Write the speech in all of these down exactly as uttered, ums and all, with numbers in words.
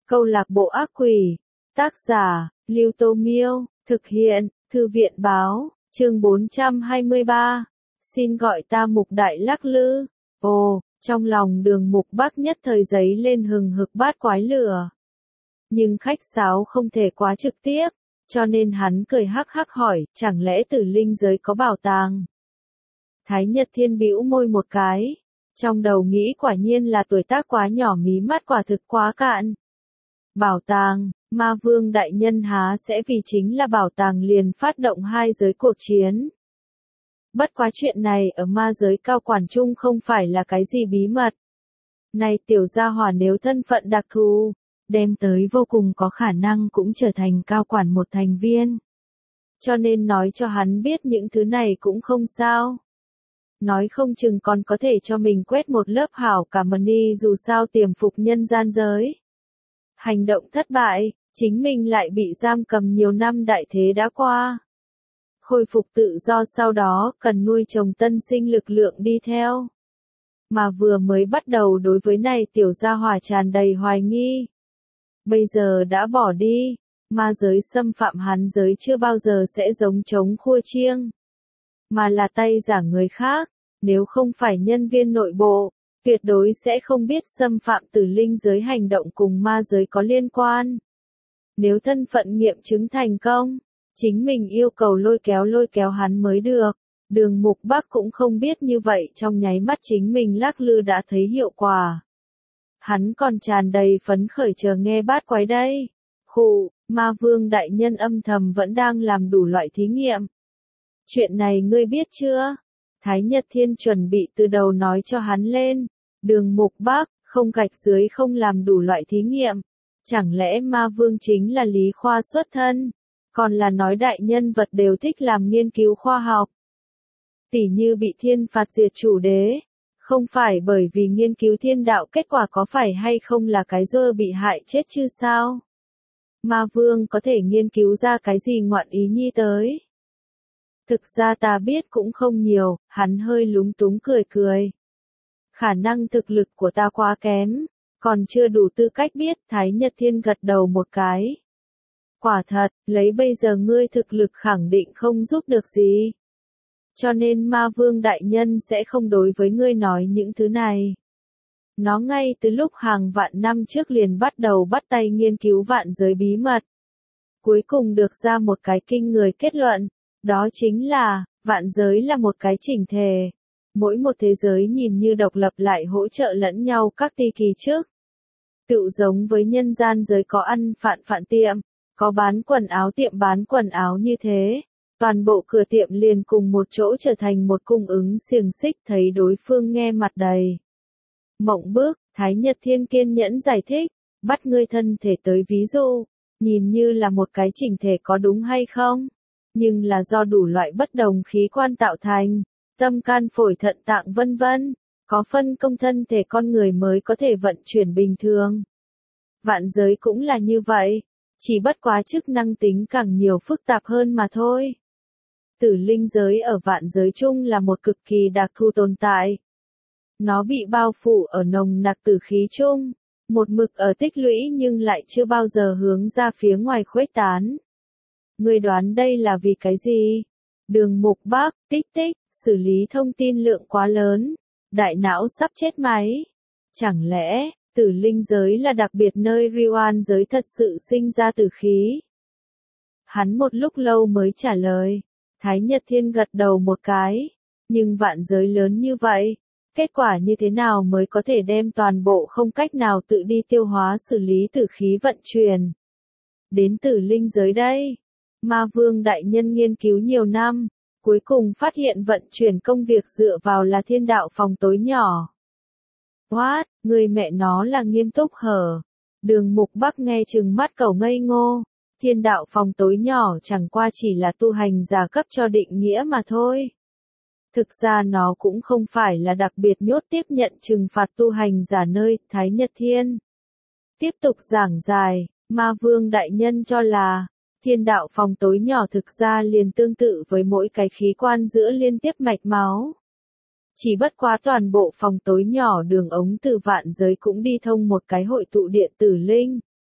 Câu lạc bộ ác quỷ. Tác giả, Lưu Tô Miêu. Thực hiện, Thư viện Báo. Chương bốn trăm hai mươi ba. Xin gọi ta Mục Đại Lắc Lư. Ồ, trong lòng Đường Mục Bắc nhất thời giấy lên hừng hực bát quái lửa. Nhưng khách sáo không thể quá trực tiếp, cho nên hắn cười hắc hắc hỏi, chẳng lẽ Tử Linh giới có bảo tàng? Thái Nhật Thiên bĩu môi một cái, trong đầu nghĩ quả nhiên là tuổi tác quá nhỏ, mí mắt quả thực quá cạn. Bảo tàng, Ma Vương đại nhân há sẽ vì chính là bảo tàng liền phát động hai giới cuộc chiến? Bất quá chuyện này ở ma giới cao quản chung không phải là cái gì bí mật. Này tiểu gia hỏa nếu thân phận đặc thù, đem tới vô cùng có khả năng cũng trở thành cao quản một thành viên. Cho nên nói cho hắn biết những thứ này cũng không sao. Nói không chừng còn có thể cho mình quét một lớp hảo cả money, dù sao tiềm phục nhân gian giới. Hành động thất bại, chính mình lại bị giam cầm nhiều năm, đại thế đã qua. Khôi phục tự do sau đó cần nuôi trồng tân sinh lực lượng đi theo. Mà vừa mới bắt đầu đối với này tiểu gia hỏa tràn đầy hoài nghi. Bây giờ đã bỏ đi, ma giới xâm phạm hắn giới chưa bao giờ sẽ giống trống khua chiêng. Mà là tay giả người khác, nếu không phải nhân viên nội bộ, tuyệt đối sẽ không biết xâm phạm Tử Linh giới hành động cùng ma giới có liên quan. Nếu thân phận nghiệm chứng thành công, chính mình yêu cầu lôi kéo lôi kéo hắn mới được. Đường Mục Bắc cũng không biết như vậy trong nháy mắt chính mình lắc lư đã thấy hiệu quả. Hắn còn tràn đầy phấn khởi chờ nghe bát quái đây. Khụ, Ma Vương đại nhân âm thầm vẫn đang làm đủ loại thí nghiệm. Chuyện này ngươi biết chưa? Thái Nhật Thiên chuẩn bị từ đầu nói cho hắn lên. Đường Mục Bắc, không gạch dưới không làm đủ loại thí nghiệm. Chẳng lẽ Ma Vương chính là lý khoa xuất thân? Còn là nói đại nhân vật đều thích làm nghiên cứu khoa học. Tỉ như bị thiên phạt diệt chủ đế. Không phải bởi vì nghiên cứu thiên đạo, kết quả có phải hay không là cái dơ bị hại chết chứ sao? Ma Vương có thể nghiên cứu ra cái gì ngoạn ý nhi tới? Thực ra ta biết cũng không nhiều, hắn hơi lúng túng cười cười. Khả năng thực lực của ta quá kém, còn chưa đủ tư cách biết. Thái Nhật Thiên gật đầu một cái. Quả thật, lấy bây giờ ngươi thực lực khẳng định không giúp được gì. Cho nên Ma Vương đại nhân sẽ không đối với ngươi nói những thứ này. Nó ngay từ lúc hàng vạn năm trước liền bắt đầu bắt tay nghiên cứu vạn giới bí mật. Cuối cùng được ra một cái kinh người kết luận, đó chính là, vạn giới là một cái chỉnh thể. Mỗi một thế giới nhìn như độc lập lại hỗ trợ lẫn nhau các ti kỳ trước. Tựu giống với nhân gian giới có ăn phạn phạn tiệm, có bán quần áo tiệm bán quần áo như thế. Toàn bộ cửa tiệm liền cùng một chỗ trở thành một cung ứng xiềng xích, thấy đối phương nghe mặt đầy mộng bức. Thái Nhật Thiên kiên nhẫn giải thích, bắt ngươi thân thể tới ví dụ, nhìn như là một cái chỉnh thể có đúng hay không? Nhưng là do đủ loại bất đồng khí quan tạo thành, tâm can phổi thận tạng vân vân, có phân công thân thể con người mới có thể vận chuyển bình thường. Vạn giới cũng là như vậy, chỉ bất quá chức năng tính càng nhiều phức tạp hơn mà thôi. Tử Linh giới ở vạn giới chung là một cực kỳ đặc thù tồn tại. Nó bị bao phủ ở nồng nặc tử khí chung, một mực ở tích lũy nhưng lại chưa bao giờ hướng ra phía ngoài khuếch tán. Ngươi đoán đây là vì cái gì? Đường Mục Bắc, tích tích, xử lý thông tin lượng quá lớn, đại não sắp chết máy. Chẳng lẽ, Tử Linh giới là đặc biệt nơi Riwan giới thật sự sinh ra tử khí? Hắn một lúc lâu mới trả lời. Thái Nhật Thiên gật đầu một cái. Nhưng vạn giới lớn như vậy, kết quả như thế nào mới có thể đem toàn bộ không cách nào tự đi tiêu hóa xử lý tử khí vận chuyển đến Tử Linh giới đây? Ma Vương đại nhân nghiên cứu nhiều năm, cuối cùng phát hiện vận chuyển công việc dựa vào là thiên đạo phòng tối nhỏ. What, người mẹ nó là nghiêm túc hở? Đường Mục Bắc nghe chừng mắt cẩu ngây ngô. Thiên đạo phòng tối nhỏ chẳng qua chỉ là tu hành giả cấp cho định nghĩa mà thôi. Thực ra nó cũng không phải là đặc biệt nhốt tiếp nhận trừng phạt tu hành giả nơi. Thái Nhật Thiên tiếp tục giảng giải, Ma Vương đại nhân cho là, thiên đạo phòng tối nhỏ thực ra liền tương tự với mỗi cái khí quan giữa liên tiếp mạch máu. Chỉ bất quá toàn bộ phòng tối nhỏ đường ống từ vạn giới cũng đi thông một cái hội tụ điện tử linh.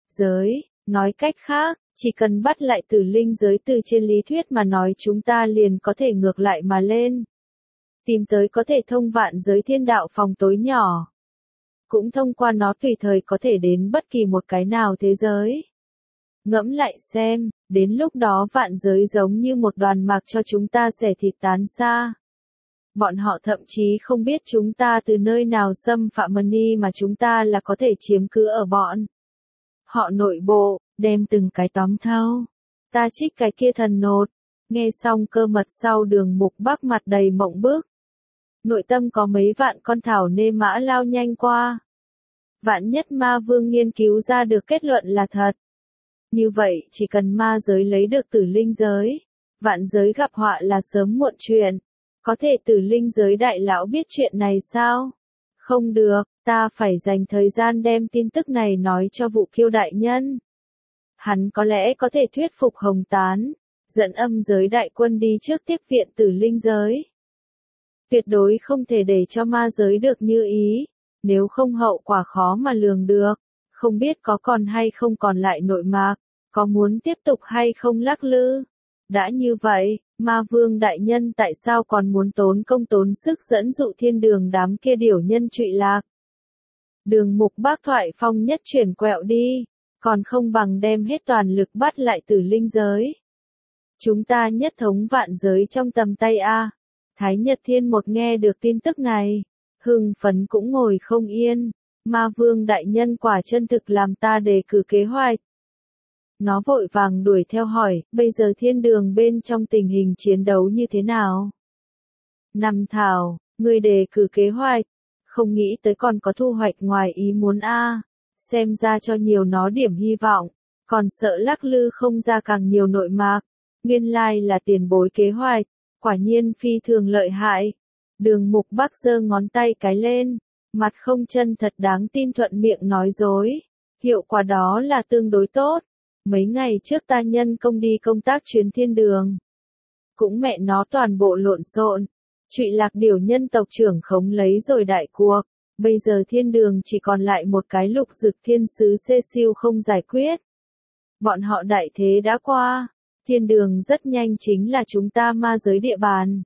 giới. Nói cách khác, chỉ cần bắt lại tử linh giới từ trên lý thuyết mà nói chúng ta liền có thể ngược lại mà lên. Tìm tới có thể thông vạn giới thiên đạo phòng tối nhỏ. Cũng thông qua nó tùy thời có thể đến bất kỳ một cái nào thế giới. Ngẫm lại xem, đến lúc đó vạn giới giống như một đoàn mạc cho chúng ta xẻ thịt tán xa. Bọn họ thậm chí không biết chúng ta từ nơi nào xâm phạm Mani mà chúng ta là có thể chiếm cứ ở bọn họ nội bộ, đem từng cái tóm thâu. Ta trích cái kia thần nột. Nghe xong cơ mật sau Đường Mục Bắc mặt đầy mộng bức. Nội tâm có mấy vạn con thảo nê mã lao nhanh qua. Vạn nhất ma vương nghiên cứu ra được kết luận là thật. Như vậy chỉ cần ma giới lấy được tử linh giới, vạn giới gặp họa là sớm muộn chuyện. Có thể tử linh giới đại lão biết chuyện này sao? Không được, ta phải dành thời gian đem tin tức này nói cho Vũ Kiêu đại nhân. Hắn có lẽ có thể thuyết phục Hồng Tán, dẫn âm giới đại quân đi trước tiếp viện tử linh giới. Tuyệt đối không thể để cho ma giới được như ý, nếu không hậu quả khó mà lường được. Không biết có còn hay không còn lại nội mạc, có muốn tiếp tục hay không lắc lư. Đã như vậy, ma vương đại nhân tại sao còn muốn tốn công tốn sức dẫn dụ thiên đường đám kia điểu nhân trụy lạc? Đường Mục Bác thoại phong nhất chuyển quẹo đi, còn không bằng đem hết toàn lực bắt lại tử linh giới. Chúng ta nhất thống vạn giới trong tầm tay a. Thái Nhật Thiên một nghe được tin tức này, hưng phấn cũng ngồi không yên, ma vương đại nhân quả chân thực làm ta đề cử kế hoạch. Nó vội vàng đuổi theo hỏi, bây giờ thiên đường bên trong tình hình chiến đấu như thế nào? Năm thảo, người đề cử kế hoạch, không nghĩ tới còn có thu hoạch ngoài ý muốn a. Xem ra cho nhiều nó điểm hy vọng, còn sợ lắc lư không ra càng nhiều nội mạc. Nguyên lai là tiền bối kế hoạch, quả nhiên phi thường lợi hại. Đường Mục Bắc giơ ngón tay cái lên, mặt không chân thật đáng tin thuận miệng nói dối. Hiệu quả đó là tương đối tốt. Mấy ngày trước ta nhân công đi công tác chuyến thiên đường. Cũng mẹ nó toàn bộ lộn xộn. Trụy lạc điểu nhân tộc trưởng khống lấy rồi đại cuộc. Bây giờ thiên đường chỉ còn lại một cái lục dực thiên sứ xê siêu không giải quyết. Bọn họ đại thế đã qua. Thiên đường rất nhanh chính là chúng ta ma giới địa bàn.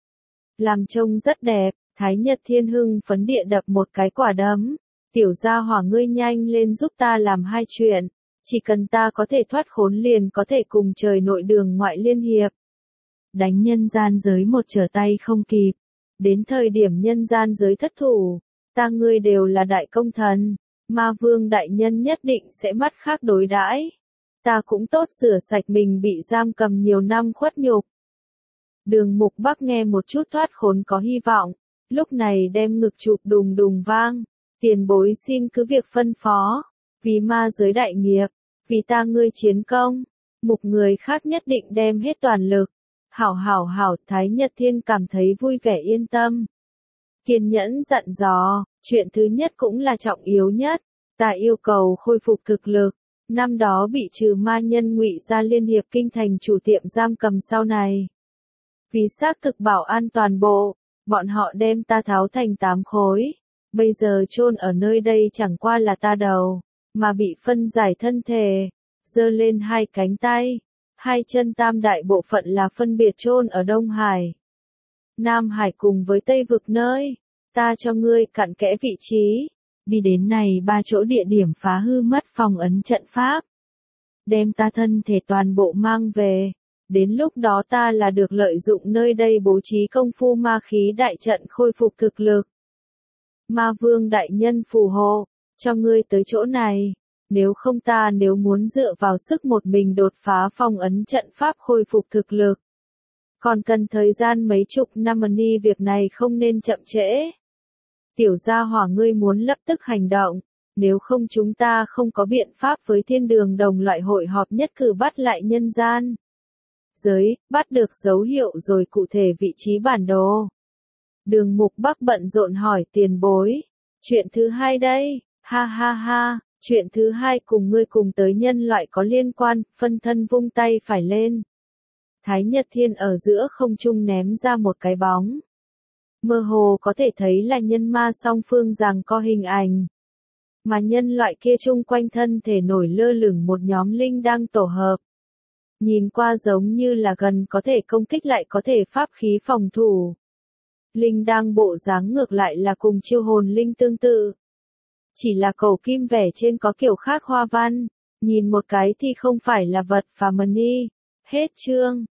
Làm trông rất đẹp, Thái Nhật Thiên hưng phấn địa đập một cái quả đấm. Tiểu gia hỏa ngươi nhanh lên giúp ta làm hai chuyện. Chỉ cần ta có thể thoát khốn liền có thể cùng trời nội đường ngoại liên hiệp. Đánh nhân gian giới một trở tay không kịp. Đến thời điểm nhân gian giới thất thủ, ta ngươi đều là đại công thần. Ma vương đại nhân nhất định sẽ mắt khác đối đãi. Ta cũng tốt rửa sạch mình bị giam cầm nhiều năm khuất nhục. Đường Mục Bắc nghe một chút thoát khốn có hy vọng, lúc này đem ngực chụp đùng đùng vang. Tiền bối xin cứ việc phân phó, vì ma giới đại nghiệp, vì ta ngươi chiến công, mục người khác nhất định đem hết toàn lực. Hảo hảo hảo, Thái Nhật Thiên cảm thấy vui vẻ yên tâm. Kiên nhẫn dặn dò, chuyện thứ nhất cũng là trọng yếu nhất, ta yêu cầu khôi phục thực lực. Năm đó bị trừ ma nhân Ngụy Gia liên hiệp kinh thành chủ tiệm giam cầm sau này. Vì xác thực bảo an toàn bộ, bọn họ đem ta tháo thành tám khối. Bây giờ chôn ở nơi đây chẳng qua là ta đầu, mà bị phân giải thân thể, giơ lên hai cánh tay, hai chân tam đại bộ phận là phân biệt chôn ở Đông Hải, Nam Hải cùng với Tây Vực nơi. Ta cho ngươi cặn kẽ vị trí. Đi đến này ba chỗ địa điểm phá hư mất phòng ấn trận pháp. Đem ta thân thể toàn bộ mang về. Đến lúc đó ta là được lợi dụng nơi đây bố trí công phu ma khí đại trận khôi phục thực lực. Ma vương đại nhân phù hộ, cho ngươi tới chỗ này. Nếu không ta nếu muốn dựa vào sức một mình đột phá phong ấn trận pháp khôi phục thực lực. Còn cần thời gian mấy chục năm ni, việc này không nên chậm trễ. Tiểu gia hỏa ngươi muốn lập tức hành động, nếu không chúng ta không có biện pháp với thiên đường đồng loại hội họp nhất cử bắt lại nhân gian. Giới, bắt được dấu hiệu rồi cụ thể vị trí bản đồ. Đường Mục Bắc bận rộn hỏi tiền bối. Chuyện thứ hai đây, ha ha ha, chuyện thứ hai cùng ngươi cùng tới nhân loại có liên quan, phân thân vung tay phải lên. Thái Nhật Thiên ở giữa không trung ném ra một cái bóng. Mơ hồ có thể thấy là nhân ma song phương giằng co hình ảnh. mà nhân loại kia chung quanh thân thể nổi lơ lửng một nhóm linh đang tổ hợp. Nhìn qua giống như là gần có thể công kích lại có thể pháp khí phòng thủ. Linh đang bộ dáng ngược lại là cùng chiêu hồn linh tương tự. Chỉ là cầu kim vẻ trên có kiểu khác hoa văn, nhìn một cái thì không phải là vật và money. Hết chương.